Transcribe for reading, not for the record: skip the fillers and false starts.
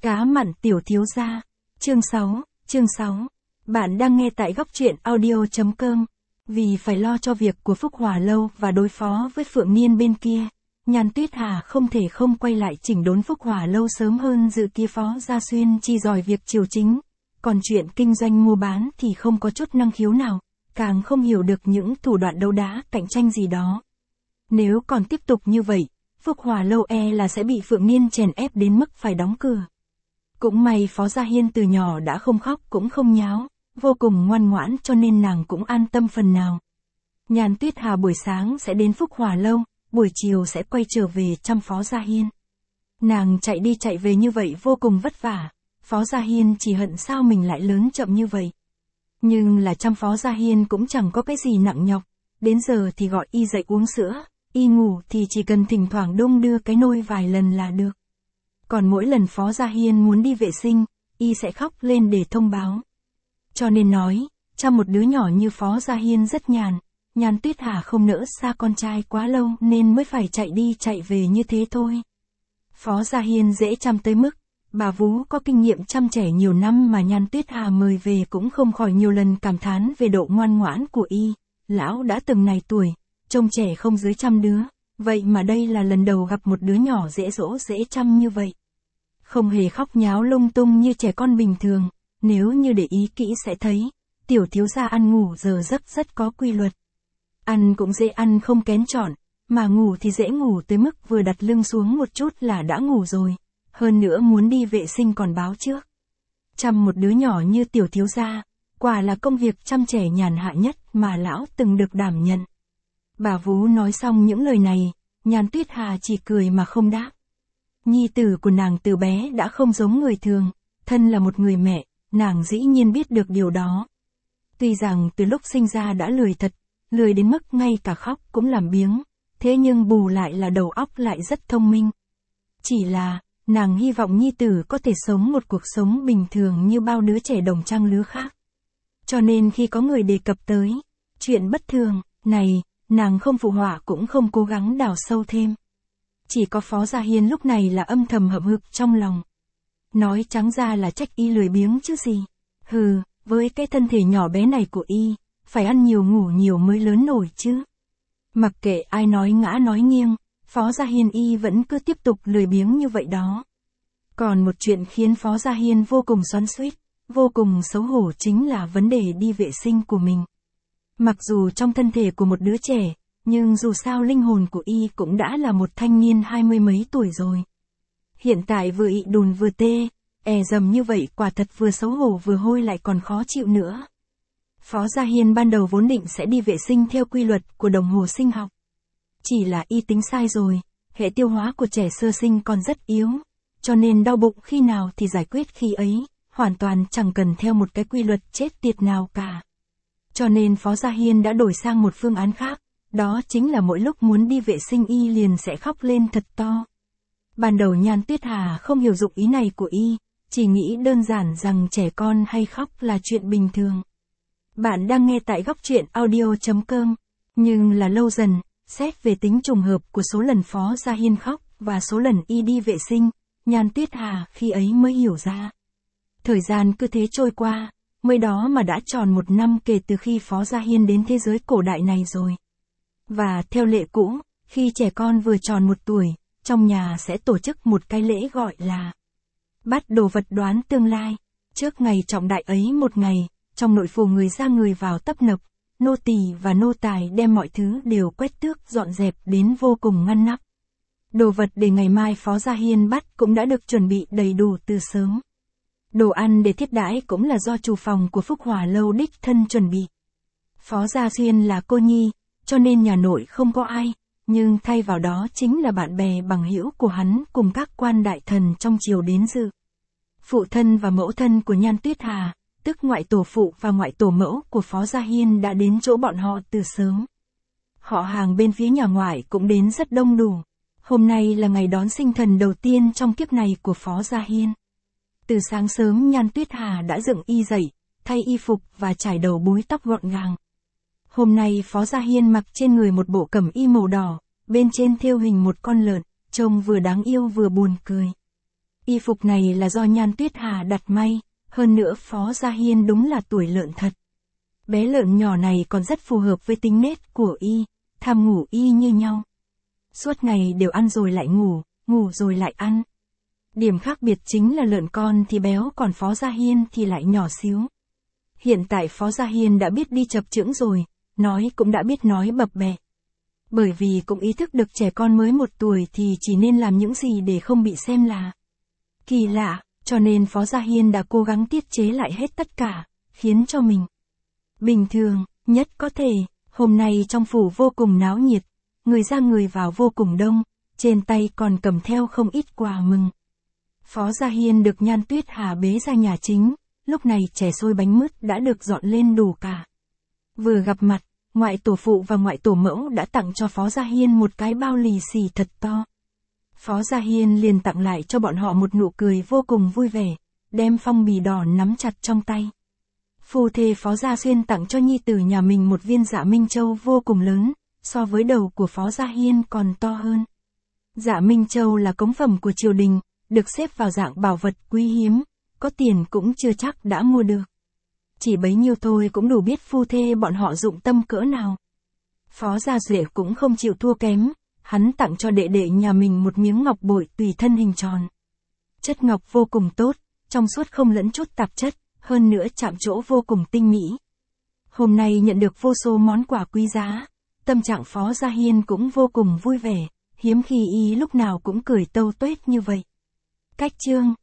Cá mặn tiểu thiếu gia. Chương 6. Bạn đang nghe tại góc truyện audio.com. Vì phải lo cho việc của Phúc Hòa Lâu và đối phó với Phượng Niên bên kia, Nhan Tuyết Hà không thể không quay lại chỉnh đốn Phúc Hòa Lâu sớm hơn dự kia. Phó Gia Xuyên chỉ giỏi việc triều chính, còn chuyện kinh doanh mua bán thì không có chút năng khiếu nào, càng không hiểu được những thủ đoạn đấu đá cạnh tranh gì đó. Nếu còn tiếp tục như vậy, Phúc Hòa Lâu là sẽ bị Phượng Niên chèn ép đến mức phải đóng cửa. Cũng may Phó Gia Hiên từ nhỏ đã không khóc cũng không nháo, vô cùng ngoan ngoãn cho nên nàng cũng an tâm phần nào. Nhan Tuyết Hà buổi sáng sẽ đến Phúc Hòa Lâu, buổi chiều sẽ quay trở về chăm Phó Gia Hiên. Nàng chạy đi chạy về như vậy vô cùng vất vả, Phó Gia Hiên chỉ hận sao mình lại lớn chậm như vậy. Nhưng là chăm Phó Gia Hiên cũng chẳng có cái gì nặng nhọc, đến giờ thì gọi y dậy uống sữa, y ngủ thì chỉ cần thỉnh thoảng đung đưa cái nôi vài lần là được. Còn mỗi lần Phó Gia Hiên muốn đi vệ sinh, y sẽ khóc lên để thông báo. Cho nên nói, chăm một đứa nhỏ như Phó Gia Hiên rất nhàn, Nhan Tuyết Hà không nỡ xa con trai quá lâu nên mới phải chạy đi chạy về như thế thôi. Phó Gia Hiên dễ chăm tới mức, bà Vú có kinh nghiệm chăm trẻ nhiều năm mà Nhan Tuyết Hà mời về cũng không khỏi nhiều lần cảm thán về độ ngoan ngoãn của y. Lão đã từng này tuổi, trông trẻ không dưới 100 đứa, vậy mà đây là lần đầu gặp một đứa nhỏ dễ dỗ dễ chăm như vậy. Không hề khóc nháo lung tung như trẻ con bình thường, nếu như để ý kỹ sẽ thấy, tiểu thiếu gia ăn ngủ giờ giấc rất có quy luật. Ăn cũng dễ ăn không kén chọn, mà ngủ thì dễ ngủ tới mức vừa đặt lưng xuống một chút là đã ngủ rồi, hơn nữa muốn đi vệ sinh còn báo trước. Chăm một đứa nhỏ như tiểu thiếu gia, quả là công việc chăm trẻ nhàn hạ nhất mà lão từng được đảm nhận. Bà Vú nói xong những lời này, Nhan Tuyết Hà chỉ cười mà không đáp. Nhi tử của nàng từ bé đã không giống người thường, thân là một người mẹ, nàng dĩ nhiên biết được điều đó. Tuy rằng từ lúc sinh ra đã lười thật, lười đến mức ngay cả khóc cũng làm biếng, thế nhưng bù lại là đầu óc lại rất thông minh. Chỉ là, nàng hy vọng nhi tử có thể sống một cuộc sống bình thường như bao đứa trẻ đồng trang lứa khác. Cho nên khi có người đề cập tới chuyện bất thường này, nàng không phụ họa cũng không cố gắng đào sâu thêm. Chỉ có Phó Gia Hiên lúc này là âm thầm hậm hực trong lòng. Nói trắng ra là trách y lười biếng chứ gì. Hừ, với cái thân thể nhỏ bé này của y, phải ăn nhiều ngủ nhiều mới lớn nổi chứ. Mặc kệ ai nói ngã nói nghiêng, Phó Gia Hiên y vẫn cứ tiếp tục lười biếng như vậy đó. Còn một chuyện khiến Phó Gia Hiên vô cùng xoắn xuýt, vô cùng xấu hổ chính là vấn đề đi vệ sinh của mình. Mặc dù trong thân thể của một đứa trẻ, nhưng dù sao linh hồn của y cũng đã là một thanh niên 20 mấy tuổi rồi. Hiện tại vừa ị đùn vừa tê, dầm như vậy quả thật vừa xấu hổ vừa hôi lại còn khó chịu nữa. Phó Gia Hiên ban đầu vốn định sẽ đi vệ sinh theo quy luật của đồng hồ sinh học. Chỉ là y tính sai rồi, hệ tiêu hóa của trẻ sơ sinh còn rất yếu, cho nên đau bụng khi nào thì giải quyết khi ấy, hoàn toàn chẳng cần theo một cái quy luật chết tiệt nào cả. Cho nên Phó Gia Hiên đã đổi sang một phương án khác, đó chính là mỗi lúc muốn đi vệ sinh y liền sẽ khóc lên thật to. Ban đầu Nhan Tuyết Hà không hiểu dụng ý này của y, chỉ nghĩ đơn giản rằng trẻ con hay khóc là chuyện bình thường. Bạn đang nghe tại góc truyện audio.com, nhưng là lâu dần, xét về tính trùng hợp của số lần Phó Gia Hiên khóc và số lần y đi vệ sinh, Nhan Tuyết Hà khi ấy mới hiểu ra. Thời gian cứ thế trôi qua, mới đó mà đã tròn 1 năm kể từ khi Phó Gia Hiên đến thế giới cổ đại này rồi. Và theo lệ cũ, khi trẻ con vừa tròn 1 tuổi, trong nhà sẽ tổ chức một cái lễ gọi là bắt đồ vật đoán tương lai. Trước ngày trọng đại ấy một ngày, trong nội phủ người ra người vào tấp nập, nô tỳ và nô tài đem mọi thứ đều quét tước dọn dẹp đến vô cùng ngăn nắp. Đồ vật để ngày mai Phó Gia Hiên bắt cũng đã được chuẩn bị đầy đủ từ sớm. Đồ ăn để thiết đãi cũng là do chủ phòng của Phúc Hòa Lâu đích thân chuẩn bị. Phó Gia Xuyên là cô nhi, cho nên nhà nội không có ai, nhưng thay vào đó chính là bạn bè bằng hữu của hắn cùng các quan đại thần trong triều đến dự. Phụ thân và mẫu thân của Nhan Tuyết Hà, tức ngoại tổ phụ và ngoại tổ mẫu của Phó Gia Hiên đã đến chỗ bọn họ từ sớm. Họ hàng bên phía nhà ngoại cũng đến rất đông đủ. Hôm nay là ngày đón sinh thần đầu tiên trong kiếp này của Phó Gia Hiên. Từ sáng sớm Nhan Tuyết Hà đã dựng y dậy, thay y phục và chải đầu búi tóc gọn gàng. Hôm nay Phó Gia Hiên mặc trên người một bộ cẩm y màu đỏ, bên trên thêu hình một con lợn, trông vừa đáng yêu vừa buồn cười. Y phục này là do Nhan Tuyết Hà đặt may, hơn nữa Phó Gia Hiên đúng là tuổi lợn thật. Bé lợn nhỏ này còn rất phù hợp với tính nết của y, tham ngủ y như nhau. Suốt ngày đều ăn rồi lại ngủ, ngủ rồi lại ăn. Điểm khác biệt chính là lợn con thì béo còn Phó Gia Hiên thì lại nhỏ xíu. Hiện tại Phó Gia Hiên đã biết đi chập chững rồi, nói cũng đã biết nói bập bẹ. Bởi vì cũng ý thức được trẻ con mới 1 tuổi thì chỉ nên làm những gì để không bị xem là kỳ lạ, cho nên Phó Gia Hiên đã cố gắng tiết chế lại hết tất cả, khiến cho mình bình thường nhất có thể. Hôm nay trong phủ vô cùng náo nhiệt, người ra người vào vô cùng đông, trên tay còn cầm theo không ít quà mừng. Phó Gia Hiên được Nhan Tuyết Hà bế ra nhà chính, lúc này chè xôi bánh mứt đã được dọn lên đủ cả. Vừa gặp mặt, ngoại tổ phụ và ngoại tổ mẫu đã tặng cho Phó Gia Hiên một cái bao lì xì thật to. Phó Gia Hiên liền tặng lại cho bọn họ một nụ cười vô cùng vui vẻ, đem phong bì đỏ nắm chặt trong tay. Phu thê Phó Gia Xuyên tặng cho nhi tử nhà mình một viên Dạ Minh Châu vô cùng lớn, so với đầu của Phó Gia Hiên còn to hơn. Dạ Minh Châu là cống phẩm của triều đình, được xếp vào dạng bảo vật quý hiếm, có tiền cũng chưa chắc đã mua được. Chỉ bấy nhiêu thôi cũng đủ biết phu thê bọn họ dụng tâm cỡ nào. Phó Gia Duệ cũng không chịu thua kém, hắn tặng cho đệ đệ nhà mình một miếng ngọc bội tùy thân hình tròn. Chất ngọc vô cùng tốt, trong suốt không lẫn chút tạp chất, hơn nữa chạm trổ vô cùng tinh mỹ. Hôm nay nhận được vô số món quà quý giá, tâm trạng Phó Gia Hiên cũng vô cùng vui vẻ, hiếm khi y lúc nào cũng cười tâu tuét như vậy. Cách chương